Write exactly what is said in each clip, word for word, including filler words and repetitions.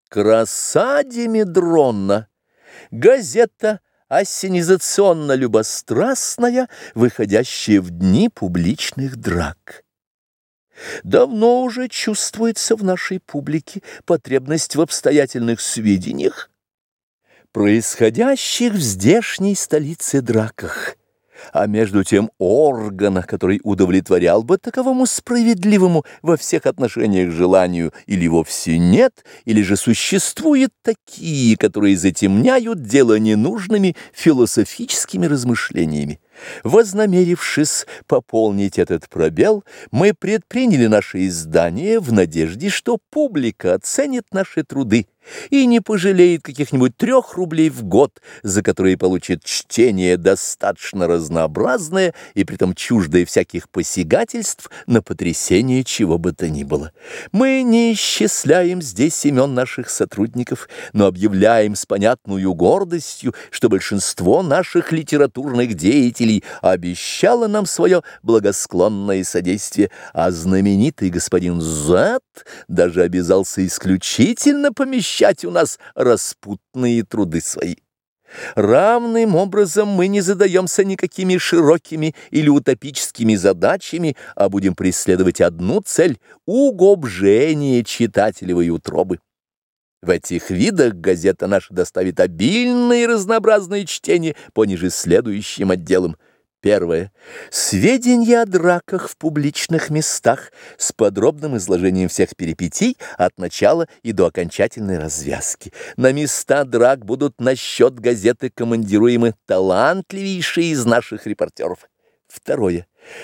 Краса Димедронна, газета ассенизационно-любострастная, выходящая в дни публичных драк. Давно уже чувствуется в нашей публике потребность в обстоятельных сведениях, происходящих в здешней столице драках, а между тем органа, который удовлетворял бы таковому справедливому во всех отношениях желанию, или вовсе нет, или же существуют такие, которые затемняют дело ненужными философическими размышлениями. Вознамерившись пополнить этот пробел, мы предприняли наше издание в надежде, что публика оценит наши труды и не пожалеет каких-нибудь трех рублей в год, за которые получит чтение достаточно разнообразное и притом чуждое всяких посягательств на потрясение чего бы то ни было. Мы не исчисляем здесь имен наших сотрудников, но объявляем с понятную гордостью, что большинство наших литературных деятелей обещало нам свое благосклонное содействие, а знаменитый господин Зет даже обязался исключительно помещать у нас распутные труды свои. Равным образом мы не задаемся никакими широкими или утопическими задачами, а будем преследовать одну цель — угобжение читателевой утробы. В этих видах газета наша доставит обильное и разнообразное чтение по ниже следующим отделам. Первое. Сведения о драках в публичных местах с подробным изложением всех перипетий от начала и до окончательной развязки. На места драк будут на счет газеты командируемы талантливейшие из наших репортеров. Второе.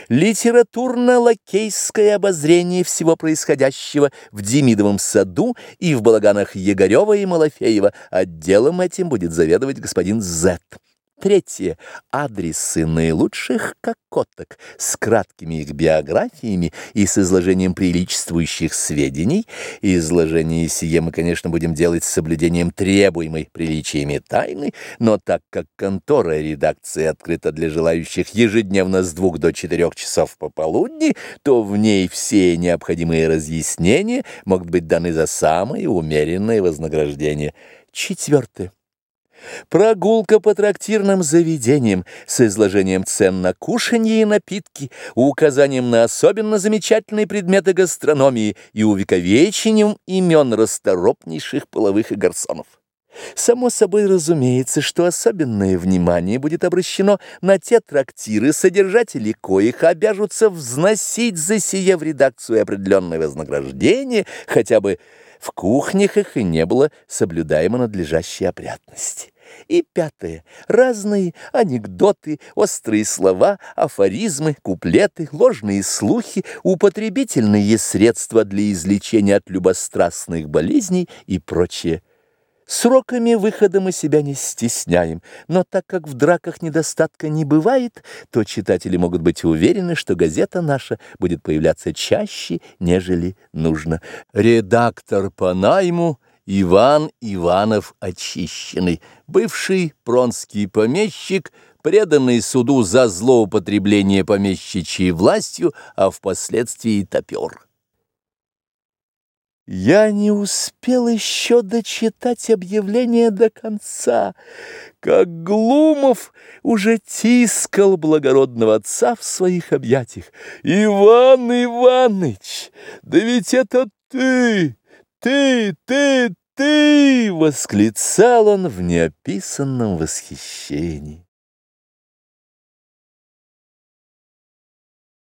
Литературно-лакейское обозрение всего происходящего в Демидовом саду и в балаганах Егорева и Малафеева. Отделом этим будет заведовать господин Зет. Третье. Адресы наилучших кокоток с краткими их биографиями и с изложением приличествующих сведений. Изложение сие мы, конечно, будем делать с соблюдением требуемой приличиями тайны, но так как контора редакции открыта для желающих ежедневно с двух до четырех часов пополудни, то в ней все необходимые разъяснения могут быть даны за самое умеренное вознаграждение. Четвертое. Прогулка по трактирным заведениям с изложением цен на кушанье и напитки, указанием на особенно замечательные предметы гастрономии и увековечением имен расторопнейших половых и гарсонов. Само собой разумеется, что особенное внимание будет обращено на те трактиры, содержатели коих обяжутся взносить за сие в редакцию определенное вознаграждение, хотя бы в кухнях их и не было соблюдаемо надлежащей опрятности. И пятое. Разные анекдоты, острые слова, афоризмы, куплеты, ложные слухи, употребительные средства для излечения от любострастных болезней и прочее. Сроками выхода мы себя не стесняем, но так как в драках недостатка не бывает, то читатели могут быть уверены, что газета наша будет появляться чаще, нежели нужно. Редактор по найму Иван Иванов Очищенный, бывший пронский помещик, преданный суду за злоупотребление помещичьей властью, а впоследствии и топер. Я не успел еще дочитать объявление до конца, как Глумов уже тискал благородного отца в своих объятиях. «Иван Иваныч, да ведь это ты, ты, ты, ты!» — восклицал он в неописанном восхищении.